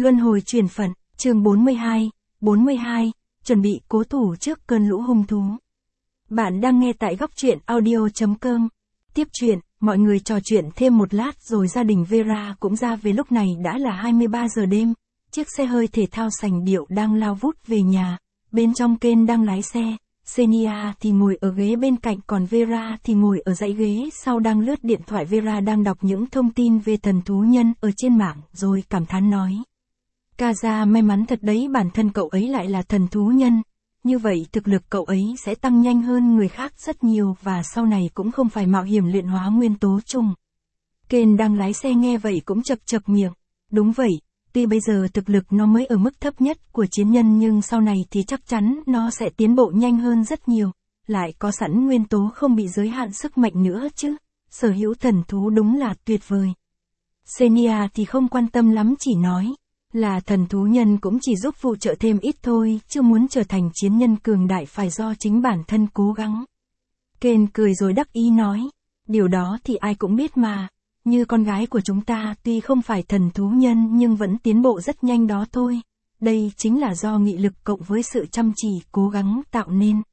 Luân hồi chuyển phận, chương 42, chuẩn bị cố thủ trước cơn lũ hung thú. Bạn đang nghe tại góc truyện audio.com. Tiếp chuyện, mọi người trò chuyện thêm một lát rồi gia đình Vera cũng ra về. Lúc này đã là 23 giờ đêm, chiếc xe hơi thể thao sành điệu đang lao vút về nhà, bên trong Ken đang lái xe, Xenia thì ngồi ở ghế bên cạnh còn Vera thì ngồi ở dãy ghế sau đang lướt điện thoại. Vera đang đọc những thông tin về thần thú nhân ở trên mạng rồi cảm thán nói. Kaza may mắn thật đấy, bản thân cậu ấy lại là thần thú nhân. Như vậy thực lực cậu ấy sẽ tăng nhanh hơn người khác rất nhiều và sau này cũng không phải mạo hiểm luyện hóa nguyên tố chung. Ken đang lái xe nghe vậy cũng chậc chậc miệng. Đúng vậy, tuy bây giờ thực lực nó mới ở mức thấp nhất của chiến nhân nhưng sau này thì chắc chắn nó sẽ tiến bộ nhanh hơn rất nhiều. Lại có sẵn nguyên tố không bị giới hạn sức mạnh nữa chứ. Sở hữu thần thú đúng là tuyệt vời. Xenia thì không quan tâm lắm, chỉ nói là thần thú nhân cũng chỉ giúp phụ trợ thêm ít thôi, chứ muốn trở thành chiến nhân cường đại phải do chính bản thân cố gắng. Ken cười rồi đắc ý nói, điều đó thì ai cũng biết mà, như con gái của chúng ta tuy không phải thần thú nhân nhưng vẫn tiến bộ rất nhanh đó thôi. Đây chính là do nghị lực cộng với sự chăm chỉ cố gắng tạo nên.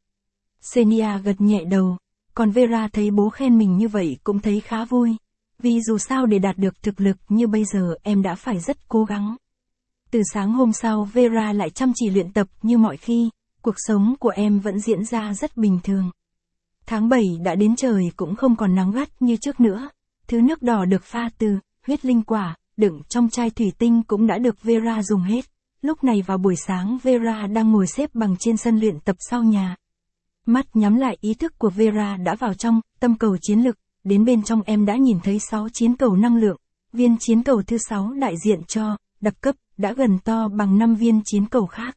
Xenia gật nhẹ đầu, còn Vera thấy bố khen mình như vậy cũng thấy khá vui. Vì dù sao để đạt được thực lực như bây giờ em đã phải rất cố gắng. Từ sáng hôm sau Vera lại chăm chỉ luyện tập như mọi khi, cuộc sống của em vẫn diễn ra rất bình thường. Tháng 7 đã đến, trời cũng không còn nắng gắt như trước nữa. Thứ nước đỏ được pha từ huyết linh quả, đựng trong chai thủy tinh cũng đã được Vera dùng hết. Lúc này vào buổi sáng Vera đang ngồi xếp bằng trên sân luyện tập sau nhà. Mắt nhắm lại, ý thức của Vera đã vào trong tâm cầu chiến lực. Đến bên trong em đã nhìn thấy 6 chiến cầu năng lượng. Viên chiến cầu thứ 6 đại diện cho đặc cấp, đã gần to bằng 5 viên chiến cầu khác.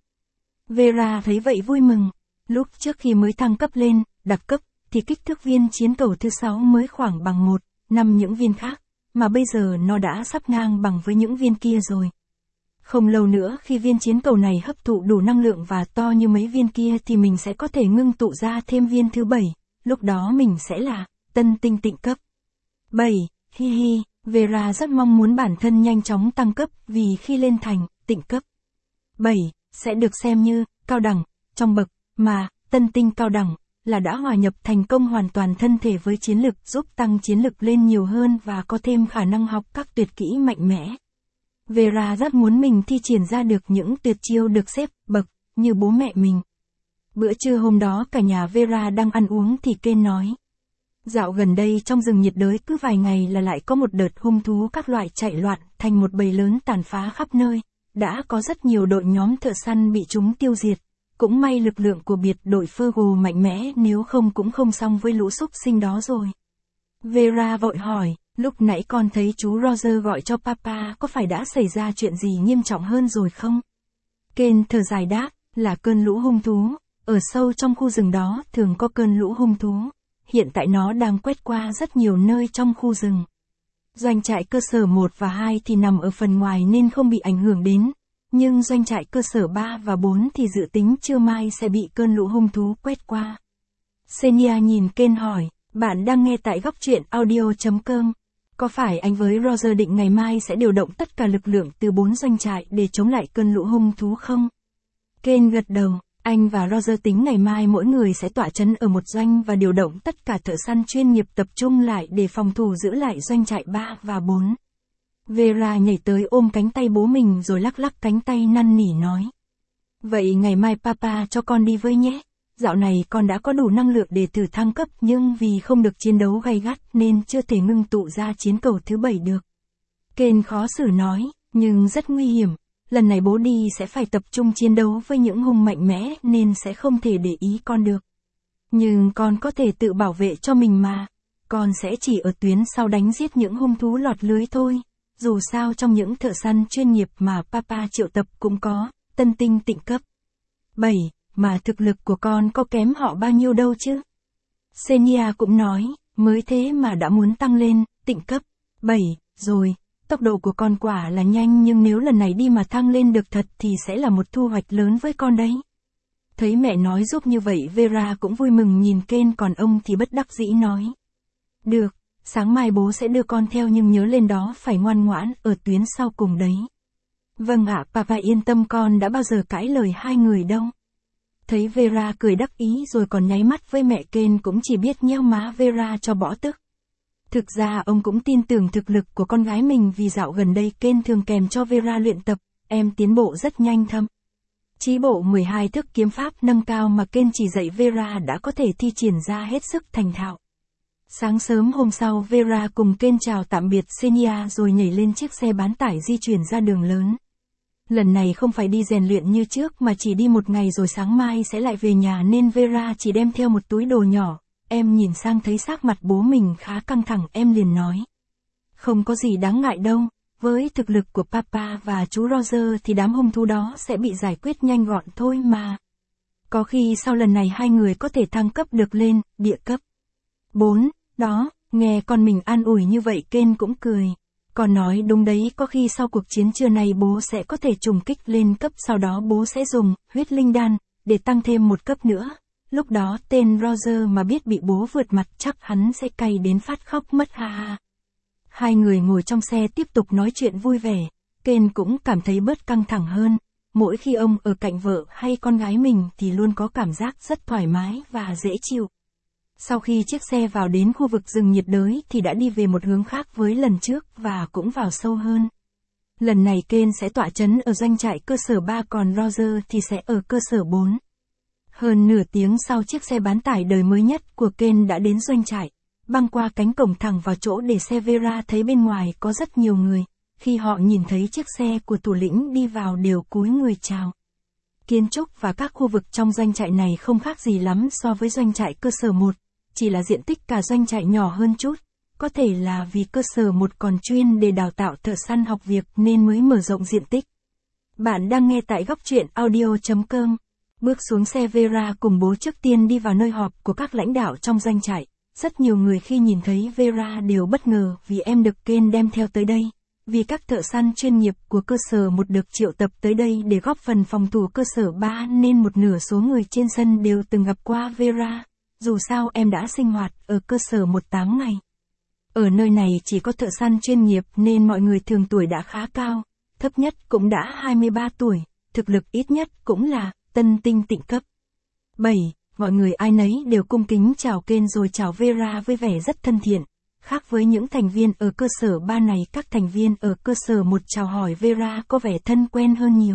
Vera thấy vậy vui mừng. Lúc trước khi mới thăng cấp lên đặc cấp thì kích thước viên chiến cầu thứ 6 mới khoảng bằng 1/5 những viên khác, mà bây giờ nó đã sắp ngang bằng với những viên kia rồi. Không lâu nữa khi viên chiến cầu này hấp thụ đủ năng lượng và to như mấy viên kia thì mình sẽ có thể ngưng tụ ra thêm viên thứ 7, lúc đó mình sẽ là tân tinh tịnh cấp 7, hi hi. Vera rất mong muốn bản thân nhanh chóng tăng cấp vì khi lên thành tịnh cấp 7 sẽ được xem như cao đẳng trong bậc, mà tân tinh cao đẳng là đã hòa nhập thành công hoàn toàn thân thể với chiến lực, giúp tăng chiến lực lên nhiều hơn và có thêm khả năng học các tuyệt kỹ mạnh mẽ. Vera rất muốn mình thi triển ra được những tuyệt chiêu được xếp bậc như bố mẹ mình. Bữa trưa hôm đó cả nhà Vera đang ăn uống thì Ken nói. Dạo gần đây trong rừng nhiệt đới cứ vài ngày là lại có một đợt hung thú các loại chạy loạn thành một bầy lớn tàn phá khắp nơi. Đã có rất nhiều đội nhóm thợ săn bị chúng tiêu diệt. Cũng may lực lượng của biệt đội Fergal mạnh mẽ, nếu không cũng không xong với lũ súc sinh đó rồi. Vera vội hỏi, lúc nãy con thấy chú Roger gọi cho papa, có phải đã xảy ra chuyện gì nghiêm trọng hơn rồi không? Ken thở dài đáp, là cơn lũ hung thú. Ở sâu trong khu rừng đó thường có cơn lũ hung thú. Hiện tại nó đang quét qua rất nhiều nơi trong khu rừng. Doanh trại cơ sở 1 và 2 thì nằm ở phần ngoài nên không bị ảnh hưởng đến. Nhưng doanh trại cơ sở 3 và 4 thì dự tính trưa mai sẽ bị cơn lũ hung thú quét qua. Xenia nhìn Ken hỏi, bạn đang nghe tại góc truyện audio.com. Có phải anh với Roger định ngày mai sẽ điều động tất cả lực lượng từ 4 doanh trại để chống lại cơn lũ hung thú không? Ken gật đầu. Anh và Roger tính ngày mai mỗi người sẽ tọa trấn ở một doanh và điều động tất cả thợ săn chuyên nghiệp tập trung lại để phòng thủ giữ lại doanh trại 3 và 4. Vera nhảy tới ôm cánh tay bố mình rồi lắc lắc cánh tay năn nỉ nói. Vậy ngày mai papa cho con đi với nhé. Dạo này con đã có đủ năng lượng để thử thăng cấp nhưng vì không được chiến đấu gay gắt nên chưa thể ngưng tụ ra chiến cầu thứ 7 được. Ken khó xử nói, nhưng rất nguy hiểm. Lần này bố đi sẽ phải tập trung chiến đấu với những hung mạnh mẽ nên sẽ không thể để ý con được. Nhưng con có thể tự bảo vệ cho mình mà. Con sẽ chỉ ở tuyến sau đánh giết những hung thú lọt lưới thôi. Dù sao trong những thợ săn chuyên nghiệp mà papa triệu tập cũng có tân tinh tịnh cấp 7, mà thực lực của con có kém họ bao nhiêu đâu chứ. Xenia cũng nói, mới thế mà đã muốn tăng lên tịnh cấp 7 rồi. Tốc độ của con quả là nhanh nhưng nếu lần này đi mà thăng lên được thật thì sẽ là một thu hoạch lớn với con đấy. Thấy mẹ nói giúp như vậy Vera cũng vui mừng nhìn Ken, còn ông thì bất đắc dĩ nói. Được, sáng mai bố sẽ đưa con theo nhưng nhớ lên đó phải ngoan ngoãn ở tuyến sau cùng đấy. Vâng ạ, Papa yên tâm, con đã bao giờ cãi lời hai người đâu. Thấy Vera cười đắc ý rồi còn nháy mắt với mẹ, Ken cũng chỉ biết nheo má Vera cho bỏ tức. Thực ra ông cũng tin tưởng thực lực của con gái mình vì dạo gần đây Ken thường kèm cho Vera luyện tập, em tiến bộ rất nhanh thâm. Chí bộ 12 thức kiếm pháp nâng cao mà Ken chỉ dạy Vera đã có thể thi triển ra hết sức thành thạo. Sáng sớm hôm sau Vera cùng Ken chào tạm biệt Xenia rồi nhảy lên chiếc xe bán tải di chuyển ra đường lớn. Lần này không phải đi rèn luyện như trước mà chỉ đi một ngày rồi sáng mai sẽ lại về nhà nên Vera chỉ đem theo một túi đồ nhỏ. Em nhìn sang thấy sắc mặt bố mình khá căng thẳng, em liền nói. Không có gì đáng ngại đâu, với thực lực của Papa và chú Roger thì đám hung thú đó sẽ bị giải quyết nhanh gọn thôi mà. Có khi sau lần này hai người có thể thăng cấp được lên, địa cấp. 4. Đó, nghe con mình an ủi như vậy Ken cũng cười. Con nói đúng đấy, có khi sau cuộc chiến trưa này bố sẽ có thể trùng kích lên cấp, sau đó bố sẽ dùng huyết linh đan để tăng thêm một cấp nữa. Lúc đó tên Roger mà biết bị bố vượt mặt chắc hắn sẽ cay đến phát khóc mất ha ha. Hai người ngồi trong xe tiếp tục nói chuyện vui vẻ, Ken cũng cảm thấy bớt căng thẳng hơn. Mỗi khi ông ở cạnh vợ hay con gái mình thì luôn có cảm giác rất thoải mái và dễ chịu. Sau khi chiếc xe vào đến khu vực rừng nhiệt đới thì đã đi về một hướng khác với lần trước và cũng vào sâu hơn. Lần này Ken sẽ tọa trấn ở doanh trại cơ sở 3 còn Roger thì sẽ ở cơ sở 4. Hơn nửa tiếng sau chiếc xe bán tải đời mới nhất của Ken đã đến doanh trại, băng qua cánh cổng thẳng vào chỗ để xe. Vera thấy bên ngoài có rất nhiều người, khi họ nhìn thấy chiếc xe của thủ lĩnh đi vào đều cúi người chào. Kiến trúc và các khu vực trong doanh trại này không khác gì lắm so với doanh trại cơ sở 1, chỉ là diện tích cả doanh trại nhỏ hơn chút, có thể là vì cơ sở 1 còn chuyên để đào tạo thợ săn học việc nên mới mở rộng diện tích. Bạn đang nghe tại góc truyện audio.com. Bước xuống xe Vera cùng bố trước tiên đi vào nơi họp của các lãnh đạo trong doanh trại. Rất nhiều người khi nhìn thấy Vera đều bất ngờ vì em được Ken đem theo tới đây. Vì các thợ săn chuyên nghiệp của cơ sở 1 được triệu tập tới đây để góp phần phòng thủ cơ sở 3 nên một nửa số người trên sân đều từng gặp qua Vera. Dù sao em đã sinh hoạt ở cơ sở 1 8 ngày. Ở nơi này chỉ có thợ săn chuyên nghiệp nên mọi người thường tuổi đã khá cao, thấp nhất cũng đã 23 tuổi, thực lực ít nhất cũng là tân tinh tịnh cấp. 7. Mọi người ai nấy đều cung kính chào Ken rồi chào Vera với vẻ rất thân thiện. Khác với những thành viên ở cơ sở 3 này, các thành viên ở cơ sở 1 chào hỏi Vera có vẻ thân quen hơn nhiều.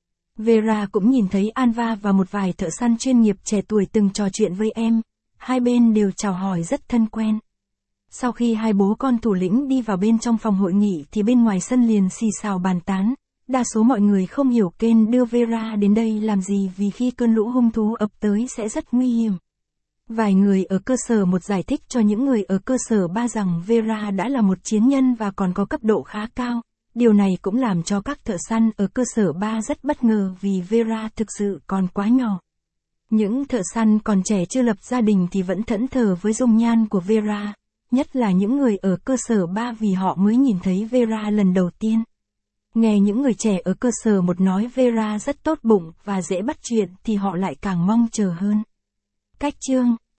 Vera cũng nhìn thấy Anva và một vài thợ săn chuyên nghiệp trẻ tuổi từng trò chuyện với em. Hai bên đều chào hỏi rất thân quen. Sau khi hai bố con thủ lĩnh đi vào bên trong phòng hội nghị thì bên ngoài sân liền xì xào bàn tán. Đa số mọi người không hiểu Ken đưa Vera đến đây làm gì vì khi cơn lũ hung thú ập tới sẽ rất nguy hiểm. Vài người ở cơ sở 1 giải thích cho những người ở cơ sở 3 rằng Vera đã là một chiến nhân và còn có cấp độ khá cao. Điều này cũng làm cho các thợ săn ở cơ sở 3 rất bất ngờ vì Vera thực sự còn quá nhỏ. Những thợ săn còn trẻ chưa lập gia đình thì vẫn thẫn thờ với dung nhan của Vera, nhất là những người ở cơ sở 3 vì họ mới nhìn thấy Vera lần đầu tiên. Nghe những người trẻ ở cơ sở 1 nói Vera rất tốt bụng và dễ bắt chuyện thì họ lại càng mong chờ hơn. Cách chương